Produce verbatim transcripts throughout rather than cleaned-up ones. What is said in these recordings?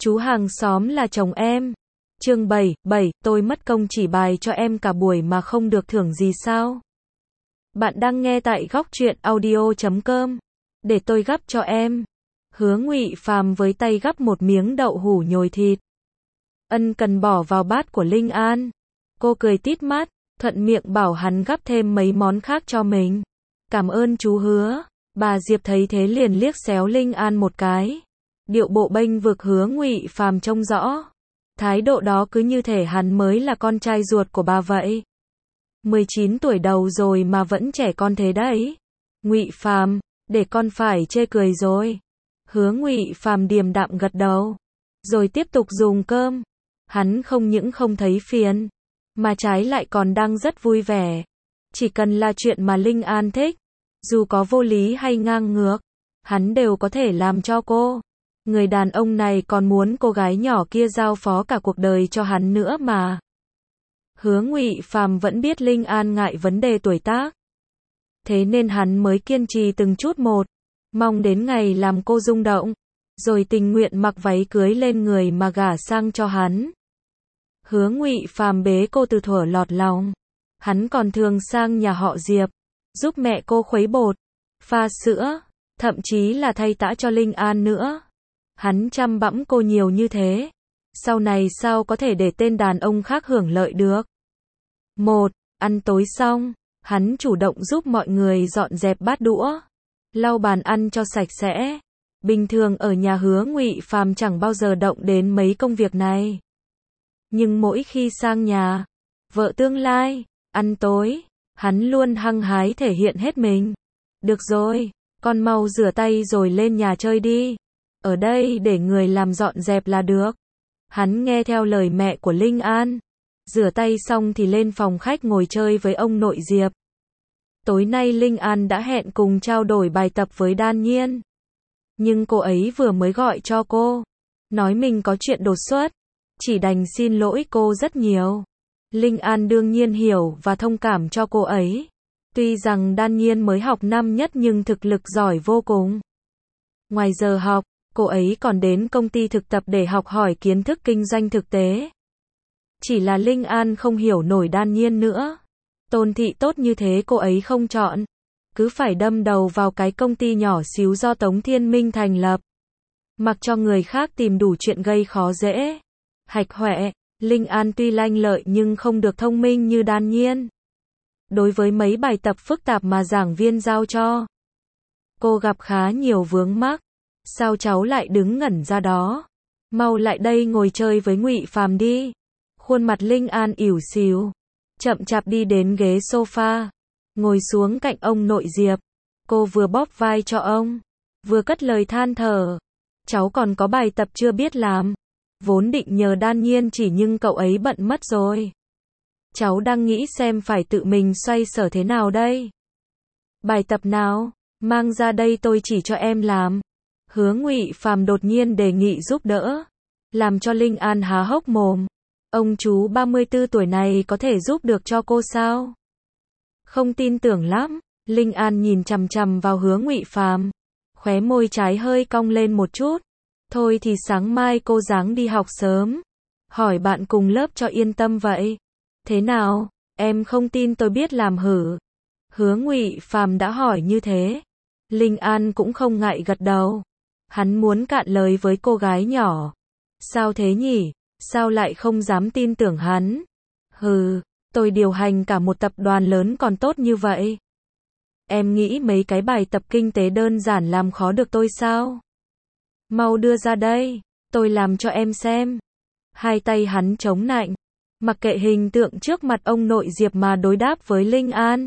Chú hàng xóm là chồng em. Chương bảy, bảy, tôi mất công chỉ bài cho em cả buổi mà không được thưởng gì sao? Bạn đang nghe tại góc truyện audio chấm com. Để tôi gắp cho em. Hứa Ngụy Phàm với tay gắp một miếng đậu hũ nhồi thịt. Ân cần bỏ vào bát của Linh An. Cô cười tít mắt, thuận miệng bảo hắn gắp thêm mấy món khác cho mình. Cảm ơn chú Hứa. Bà Diệp thấy thế liền liếc xéo Linh An một cái. Điệu bộ bênh vực Hứa Ngụy Phàm trông rõ. Thái độ đó cứ như thể hắn mới là con trai ruột của bà vậy. mười chín tuổi đầu rồi mà vẫn trẻ con thế đấy. Ngụy Phàm, để con phải chê cười rồi. Hứa Ngụy Phàm điềm đạm gật đầu, rồi tiếp tục dùng cơm. Hắn không những không thấy phiền, mà trái lại còn đang rất vui vẻ. Chỉ cần là chuyện mà Linh An thích, dù có vô lý hay ngang ngược, hắn đều có thể làm cho cô. Người đàn ông này còn muốn cô gái nhỏ kia giao phó cả cuộc đời cho hắn nữa mà. Hứa Ngụy Phàm vẫn biết Linh An ngại vấn đề tuổi tác. Thế nên hắn mới kiên trì từng chút một, mong đến ngày làm cô rung động, rồi tình nguyện mặc váy cưới lên người mà gả sang cho hắn. Hứa Ngụy Phàm bế cô từ thuở lọt lòng. Hắn còn thường sang nhà họ Diệp, giúp mẹ cô khuấy bột, pha sữa, thậm chí là thay tã cho Linh An nữa. Hắn chăm bẵm cô nhiều như thế, sau này sao có thể để tên đàn ông khác hưởng lợi được. Một, ăn tối xong, hắn chủ động giúp mọi người dọn dẹp bát đũa, lau bàn ăn cho sạch sẽ. Bình thường ở nhà Hứa Ngụy Phàm chẳng bao giờ động đến mấy công việc này. Nhưng mỗi khi sang nhà vợ tương lai, ăn tối, hắn luôn hăng hái thể hiện hết mình. Được rồi, con mau rửa tay rồi lên nhà chơi đi. Ở đây để người làm dọn dẹp là được. Hắn nghe theo lời mẹ của Linh An. Rửa tay xong thì lên phòng khách ngồi chơi với ông nội Diệp. Tối nay Linh An đã hẹn cùng trao đổi bài tập với Đan Nhiên. Nhưng cô ấy vừa mới gọi cho cô, nói mình có chuyện đột xuất, chỉ đành xin lỗi cô rất nhiều. Linh An đương nhiên hiểu và thông cảm cho cô ấy. Tuy rằng Đan Nhiên mới học năm nhất nhưng thực lực giỏi vô cùng. Ngoài giờ học, cô ấy còn đến công ty thực tập để học hỏi kiến thức kinh doanh thực tế. Chỉ là Linh An không hiểu nổi Đan Nhiên nữa. Tôn thị tốt như thế cô ấy không chọn, cứ phải đâm đầu vào cái công ty nhỏ xíu do Tống Thiên Minh thành lập. Mặc cho người khác tìm đủ chuyện gây khó dễ. Hạch hoẹ, Linh An tuy lanh lợi nhưng không được thông minh như Đan Nhiên. Đối với mấy bài tập phức tạp mà giảng viên giao cho, cô gặp khá nhiều vướng mắc. Sao cháu lại đứng ngẩn ra đó? Mau lại đây ngồi chơi với Ngụy Phàm đi. Khuôn mặt Linh An ỉu xìu, chậm chạp đi đến ghế sofa, ngồi xuống cạnh ông nội Diệp. Cô vừa bóp vai cho ông, vừa cất lời than thở. Cháu còn có bài tập chưa biết làm. Vốn định nhờ Đan Nhiên chỉ nhưng cậu ấy bận mất rồi. Cháu đang nghĩ xem phải tự mình xoay sở thế nào đây. Bài tập nào? Mang ra đây tôi chỉ cho em làm. Hứa Ngụy Phàm đột nhiên đề nghị giúp đỡ, làm cho Linh An há hốc mồm. Ông chú ba mươi tư tuổi này có thể giúp được cho cô sao? Không tin tưởng lắm. Linh An nhìn chằm chằm vào Hứa Ngụy Phàm, khóe môi trái hơi cong lên một chút. Thôi thì sáng mai cô ráng đi học sớm, hỏi bạn cùng lớp cho yên tâm vậy. Thế nào, em không tin tôi biết làm hử? Hứa Ngụy Phàm đã hỏi như thế, Linh An cũng không ngại gật đầu. Hắn muốn cạn lời với cô gái nhỏ. Sao thế nhỉ? Sao lại không dám tin tưởng hắn? Hừ, tôi điều hành cả một tập đoàn lớn còn tốt như vậy. Em nghĩ mấy cái bài tập kinh tế đơn giản làm khó được tôi sao? Mau đưa ra đây, tôi làm cho em xem. Hai tay hắn chống nạnh, mặc kệ hình tượng trước mặt ông nội Diệp mà đối đáp với Linh An.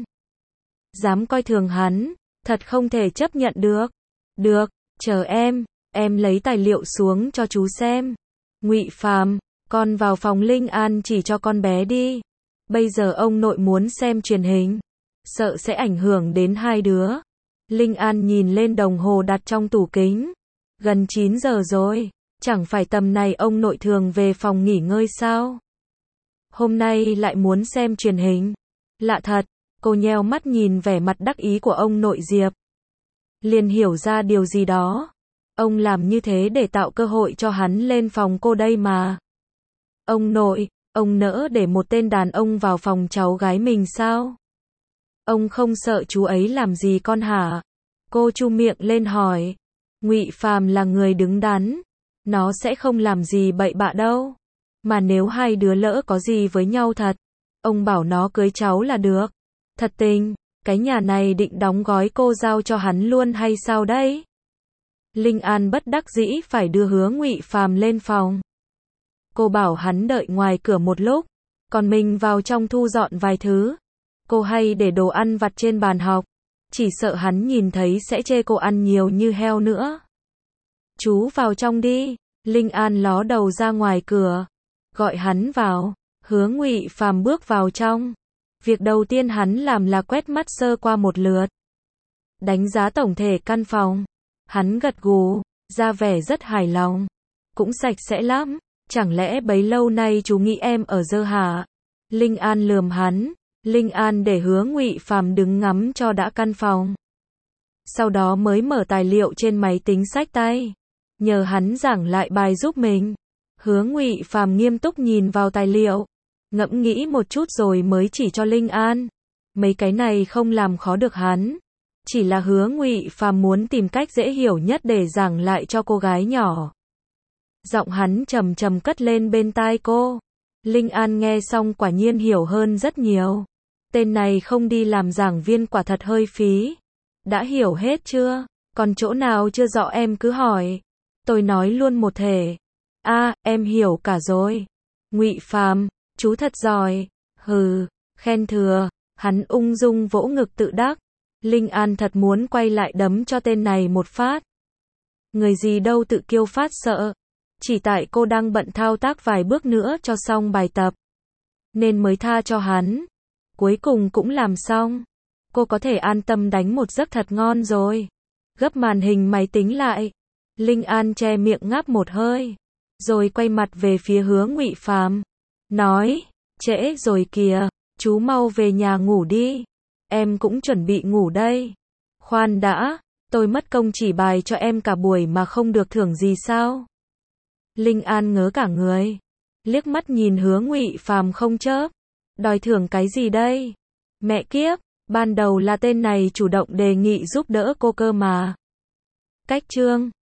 Dám coi thường hắn, thật không thể chấp nhận được. Được, chờ em, em lấy tài liệu xuống cho chú xem. Ngụy Phàm, con vào phòng Linh An chỉ cho con bé đi. Bây giờ ông nội muốn xem truyền hình, sợ sẽ ảnh hưởng đến hai đứa. Linh An nhìn lên đồng hồ đặt trong tủ kính. Gần chín giờ rồi, chẳng phải tầm này ông nội thường về phòng nghỉ ngơi sao? Hôm nay lại muốn xem truyền hình. Lạ thật, cô nheo mắt nhìn vẻ mặt đắc ý của ông nội Diệp. Liền hiểu ra điều gì đó. Ông làm như thế để tạo cơ hội cho hắn lên phòng cô đây mà. Ông nội, ông nỡ để một tên đàn ông vào phòng cháu gái mình sao? Ông không sợ chú ấy làm gì con hả? Cô chu miệng lên hỏi. Ngụy Phàm là người đứng đắn, nó sẽ không làm gì bậy bạ đâu. Mà nếu hai đứa lỡ có gì với nhau thật, ông bảo nó cưới cháu là được. Thật tình, cái nhà này định đóng gói cô giao cho hắn luôn hay sao đấy? Linh An bất đắc dĩ phải đưa Hứa Ngụy Phàm lên phòng. Cô bảo hắn đợi ngoài cửa một lúc, còn mình vào trong thu dọn vài thứ. Cô hay để đồ ăn vặt trên bàn học, chỉ sợ hắn nhìn thấy sẽ chê cô ăn nhiều như heo nữa. Chú vào trong đi, Linh An ló đầu ra ngoài cửa, gọi hắn vào. Hứa Ngụy Phàm bước vào trong. Việc đầu tiên hắn làm là quét mắt sơ qua một lượt, đánh giá tổng thể căn phòng. Hắn gật gù, ra vẻ rất hài lòng. Cũng sạch sẽ lắm, chẳng lẽ bấy lâu nay chú nghĩ em ở dơ hả? Linh An lườm hắn. Linh An để Hứa Ngụy Phàm đứng ngắm cho đã căn phòng. Sau đó mới mở tài liệu trên máy tính xách tay, nhờ hắn giảng lại bài giúp mình. Hứa Ngụy Phàm nghiêm túc nhìn vào tài liệu, ngẫm nghĩ một chút rồi mới chỉ cho Linh An. Mấy cái này không làm khó được hắn, chỉ là Hứa Ngụy Phàm muốn tìm cách dễ hiểu nhất để giảng lại cho cô gái nhỏ. Giọng hắn trầm trầm cất lên bên tai cô. Linh An nghe xong quả nhiên hiểu hơn rất nhiều. Tên này không đi làm giảng viên quả thật hơi phí. Đã hiểu hết chưa? Còn chỗ nào chưa rõ em cứ hỏi. Tôi nói luôn một thể. A, à, em hiểu cả rồi. Ngụy Phàm, chú thật giỏi. Hừ, khen thừa. Hắn ung dung vỗ ngực tự đắc. Linh An thật muốn quay lại đấm cho tên này một phát. Người gì đâu tự kiêu phát sợ. Chỉ tại cô đang bận thao tác vài bước nữa cho xong bài tập, nên mới tha cho hắn. Cuối cùng cũng làm xong. Cô có thể an tâm đánh một giấc thật ngon rồi. Gấp màn hình máy tính lại. Linh An che miệng ngáp một hơi, rồi quay mặt về phía Hứa Ngụy Phàm, nói, trễ rồi kìa, chú mau về nhà ngủ đi. Em cũng chuẩn bị ngủ đây. Khoan đã, tôi mất công chỉ bài cho em cả buổi mà không được thưởng gì sao? Linh An ngớ cả người, liếc mắt nhìn Hứa Ngụy Phàm không chớp. Đòi thưởng cái gì đây? Mẹ kiếp, ban đầu là tên này chủ động đề nghị giúp đỡ cô cơ mà. Cách chương